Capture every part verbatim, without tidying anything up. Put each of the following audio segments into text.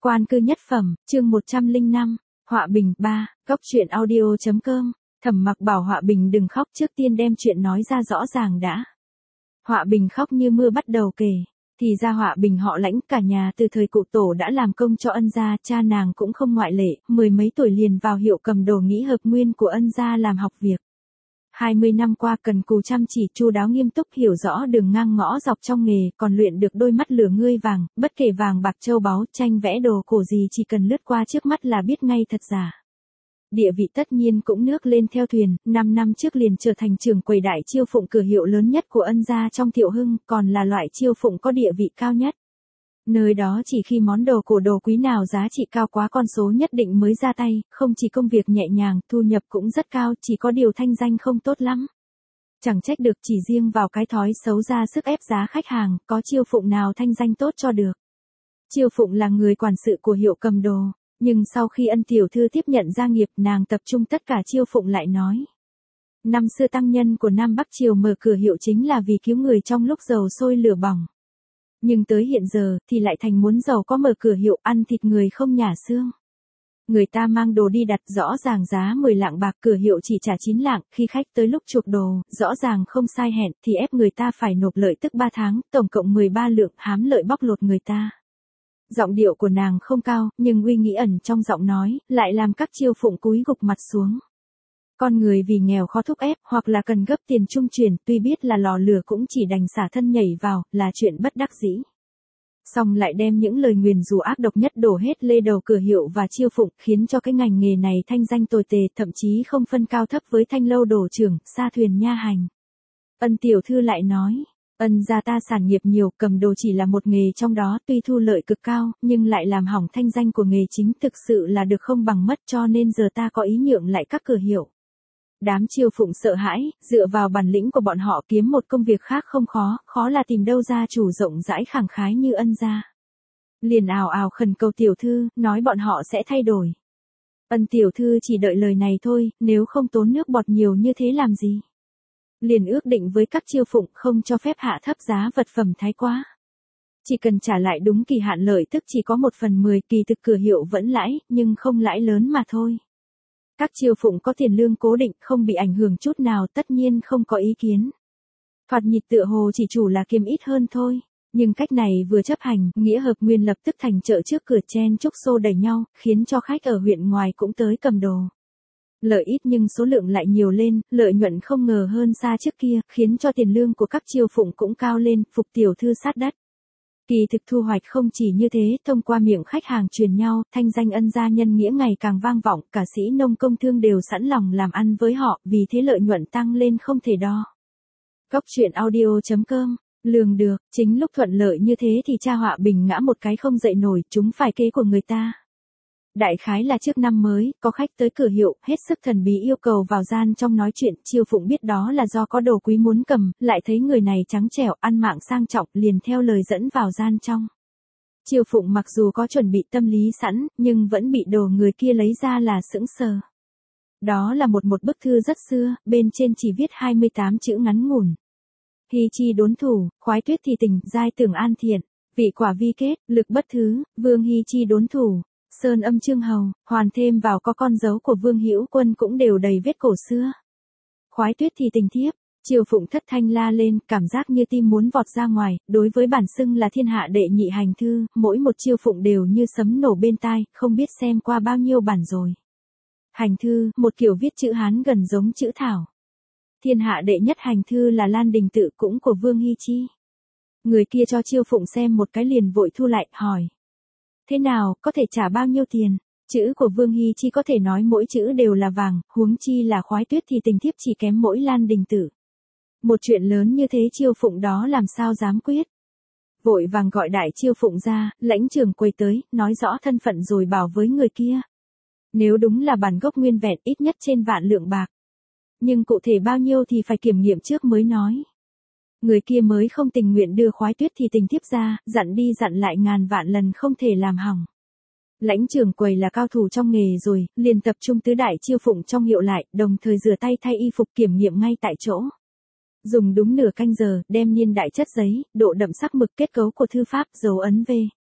Quan cư nhất phẩm, chương một trăm lẻ năm, Họa Bình ba, góc truyện audio.com, Thẩm Mặc bảo Họa Bình đừng khóc, trước tiên đem chuyện nói ra rõ ràng đã. Họa Bình khóc như mưa bắt đầu kể, thì ra Họa Bình họ Lãnh cả nhà từ thời cụ tổ đã làm công cho ân gia, cha nàng cũng không ngoại lệ, mười mấy tuổi liền vào hiệu cầm đồ nghĩ hợp nguyên của ân gia làm học việc. hai mươi năm qua cần cù chăm chỉ, chu đáo nghiêm túc, hiểu rõ đường ngang ngõ dọc trong nghề, còn luyện được đôi mắt lửa ngươi vàng, bất kể vàng bạc châu báu, tranh vẽ đồ cổ gì chỉ cần lướt qua trước mắt là biết ngay thật giả. Địa vị tất nhiên cũng nước lên theo thuyền, năm năm trước liền trở thành trưởng quầy đại chiêu phụng cửa hiệu lớn nhất của ân gia trong Thiệu Hưng, còn là loại chiêu phụng có địa vị cao nhất. Nơi đó chỉ khi món đồ cổ đồ quý nào giá trị cao quá con số nhất định mới ra tay, không chỉ công việc nhẹ nhàng, thu nhập cũng rất cao, chỉ có điều thanh danh không tốt lắm. Chẳng trách được, chỉ riêng vào cái thói xấu ra sức ép giá khách hàng, có chiêu phụng nào thanh danh tốt cho được. Chiêu phụng là người quản sự của hiệu cầm đồ, nhưng sau khi ân tiểu thư tiếp nhận gia nghiệp, nàng tập trung tất cả chiêu phụng lại nói. Năm xưa tăng nhân của Nam Bắc Triều mở cửa hiệu chính là vì cứu người trong lúc dầu sôi lửa bỏng. Nhưng tới hiện giờ, thì lại thành muốn giàu có mở cửa hiệu, ăn thịt người không nhả xương. Người ta mang đồ đi đặt rõ ràng giá mười lạng bạc, cửa hiệu chỉ trả chín lạng, khi khách tới lúc chuộc đồ, rõ ràng không sai hẹn, thì ép người ta phải nộp lợi tức ba tháng, tổng cộng mười ba lượng, hám lợi bóc lột người ta. Giọng điệu của nàng không cao, nhưng uy nghĩ ẩn trong giọng nói, lại làm các chiêu phụng cúi gục mặt xuống. Con người vì nghèo khó thúc ép, hoặc là cần gấp tiền trung chuyển, tuy biết là lò lửa cũng chỉ đành xả thân nhảy vào, là chuyện bất đắc dĩ. Xong lại đem những lời nguyền rủa ác độc nhất đổ hết lê đầu cửa hiệu và chiêu phụng, khiến cho cái ngành nghề này thanh danh tồi tệ, thậm chí không phân cao thấp với thanh lâu đồ trưởng, sa thuyền nha hành. Ân tiểu thư lại nói, ân gia ta sản nghiệp nhiều, cầm đồ chỉ là một nghề trong đó, tuy thu lợi cực cao, nhưng lại làm hỏng thanh danh của nghề chính, thực sự là được không bằng mất, cho nên giờ ta có ý nhượng lại các cửa hiệu. Đám chiêu phụng sợ hãi, dựa vào bản lĩnh của bọn họ kiếm một công việc khác không khó, khó là tìm đâu ra chủ rộng rãi khẳng khái như ân gia. Liền ào ào khẩn cầu tiểu thư, nói bọn họ sẽ thay đổi. Ân tiểu thư chỉ đợi lời này thôi, nếu không tốn nước bọt nhiều như thế làm gì. Liền ước định với các chiêu phụng không cho phép hạ thấp giá vật phẩm thái quá. Chỉ cần trả lại đúng kỳ hạn lợi tức chỉ có một phần mười, kỳ thực cửa hiệu vẫn lãi, nhưng không lãi lớn mà thôi. Các chiêu phụng có tiền lương cố định, không bị ảnh hưởng chút nào, tất nhiên không có ý kiến. Thoạt nhịt tựa hồ chỉ chủ là kiếm ít hơn thôi. Nhưng cách này vừa chấp hành, nghĩa hợp nguyên lập tức thành chợ trước cửa chen chúc xô đẩy nhau, khiến cho khách ở huyện ngoài cũng tới cầm đồ. Lợi ít nhưng số lượng lại nhiều lên, lợi nhuận không ngờ hơn xa trước kia, khiến cho tiền lương của các chiêu phụng cũng cao lên, phục tiểu thư sát đất. Kỳ thực thu hoạch không chỉ như thế, thông qua miệng khách hàng truyền nhau, thanh danh ân gia nhân nghĩa ngày càng vang vọng, cả sĩ nông công thương đều sẵn lòng làm ăn với họ, vì thế lợi nhuận tăng lên không thể đo. Góc truyện audio.com, lường được, chính lúc thuận lợi như thế thì cha Họa Bình ngã một cái không dậy nổi, chúng phải kế của người ta. Đại khái là trước năm mới, có khách tới cửa hiệu, hết sức thần bí yêu cầu vào gian trong nói chuyện, chiêu phụng biết đó là do có đồ quý muốn cầm, lại thấy người này trắng trẻo, ăn mạng sang trọng, liền theo lời dẫn vào gian trong. Chiêu phụng mặc dù có chuẩn bị tâm lý sẵn, nhưng vẫn bị đồ người kia lấy ra là sững sờ. Đó là một một bức thư rất xưa, bên trên chỉ viết hai mươi tám chữ ngắn ngủn. Hy chi đốn thủ, khoái tuyết thì tình, giai tưởng an thiện, vị quả vi kết, lực bất thứ, vương hy chi đốn thủ. Sơn âm chương hầu, hoàn thêm vào có con dấu của Vương Hữu Quân cũng đều đầy vết cổ xưa. Khoái tuyết thì tình thiếp, chiêu phụng thất thanh la lên, cảm giác như tim muốn vọt ra ngoài, đối với bản xưng là thiên hạ đệ nhị hành thư, mỗi một chiêu phụng đều như sấm nổ bên tai, không biết xem qua bao nhiêu bản rồi. Hành thư, một kiểu viết chữ Hán gần giống chữ Thảo. Thiên hạ đệ nhất hành thư là Lan Đình Tự cũng của Vương Hy Chi. Người kia cho chiêu phụng xem một cái liền vội thu lại, hỏi. Thế nào, có thể trả bao nhiêu tiền? Chữ của Vương Hy Chi có thể nói mỗi chữ đều là vàng, huống chi là khoái tuyết thì tình thiếp chỉ kém mỗi Lan Đình Tử. Một chuyện lớn như thế chiêu phụng đó làm sao dám quyết. Vội vàng gọi đại chiêu phụng ra, lãnh trưởng quầy tới, nói rõ thân phận rồi bảo với người kia. Nếu đúng là bản gốc nguyên vẹn ít nhất trên vạn lượng bạc. Nhưng cụ thể bao nhiêu thì phải kiểm nghiệm trước mới nói. Người kia mới không tình nguyện đưa khoái tuyết thì tình thiếp ra, dặn đi dặn lại ngàn vạn lần không thể làm hỏng. Lãnh trưởng quầy là cao thủ trong nghề rồi, liền tập trung tứ đại chiêu phụng trong hiệu lại, đồng thời rửa tay thay y phục kiểm nghiệm ngay tại chỗ. Dùng đúng nửa canh giờ, đem niên đại chất giấy, độ đậm sắc mực kết cấu của thư pháp, dấu ấn V.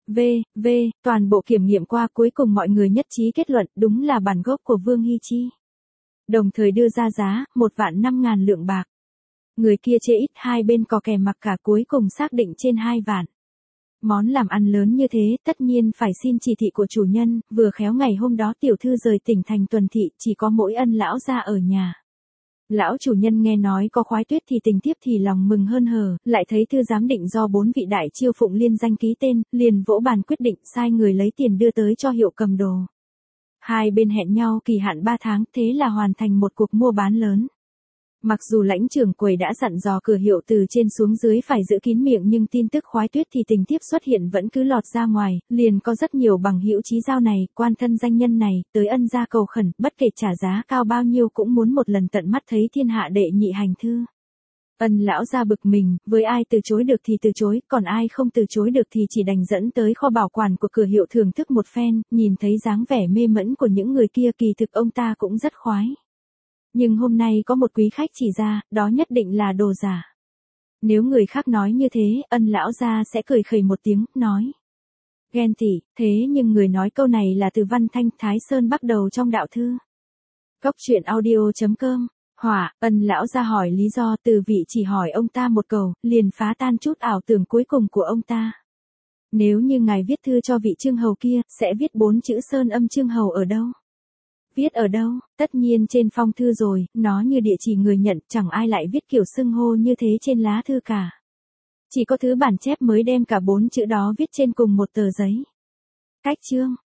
V, V, toàn bộ kiểm nghiệm qua cuối cùng mọi người nhất trí kết luận đúng là bản gốc của Vương Hy Chi. Đồng thời đưa ra giá, một vạn năm ngàn lượng bạc. Người kia chê ít hai bên có kè mặc cả cuối cùng xác định trên hai vạn. Món làm ăn lớn như thế tất nhiên phải xin chỉ thị của chủ nhân, vừa khéo ngày hôm đó tiểu thư rời tỉnh thành tuần thị chỉ có mỗi Ân lão gia ở nhà. Lão chủ nhân nghe nói có khoái tuyết thì tình tiếp thì lòng mừng hơn hờ, lại thấy thư giám định do bốn vị đại chiêu phụng liên danh ký tên, liền vỗ bàn quyết định sai người lấy tiền đưa tới cho hiệu cầm đồ. Hai bên hẹn nhau kỳ hạn ba tháng, thế là hoàn thành một cuộc mua bán lớn. Mặc dù lãnh trưởng quầy đã dặn dò cửa hiệu từ trên xuống dưới phải giữ kín miệng nhưng tin tức khoái tuyết thì tình tiếp xuất hiện vẫn cứ lọt ra ngoài, liền có rất nhiều bằng hữu chí giao này, quan thân danh nhân này, tới Ân gia cầu khẩn, bất kể trả giá cao bao nhiêu cũng muốn một lần tận mắt thấy thiên hạ đệ nhị hành thư. Ân lão gia bực mình, với ai từ chối được thì từ chối, còn ai không từ chối được thì chỉ đành dẫn tới kho bảo quản của cửa hiệu thưởng thức một phen, nhìn thấy dáng vẻ mê mẫn của những người kia kỳ thực ông ta cũng rất khoái. Nhưng hôm nay có một quý khách chỉ ra, đó nhất định là đồ giả. Nếu người khác nói như thế, Ân lão gia sẽ cười khẩy một tiếng, nói. Ghen tị, thế nhưng người nói câu này là từ Văn Thanh Thái Sơn bắt đầu trong đạo thư. Cốc truyện audio chấm com. Hỏa, Ân lão gia hỏi lý do, Từ Vị chỉ hỏi ông ta một câu, liền phá tan chút ảo tưởng cuối cùng của ông ta. Nếu như ngài viết thư cho vị Trương hầu kia, sẽ viết bốn chữ Sơn Âm Trương hầu ở đâu? Viết ở đâu? Tất nhiên trên phong thư rồi, nó như địa chỉ người nhận, chẳng ai lại viết kiểu xưng hô như thế trên lá thư cả. Chỉ có thứ bản chép mới đem cả bốn chữ đó viết trên cùng một tờ giấy. Cách chương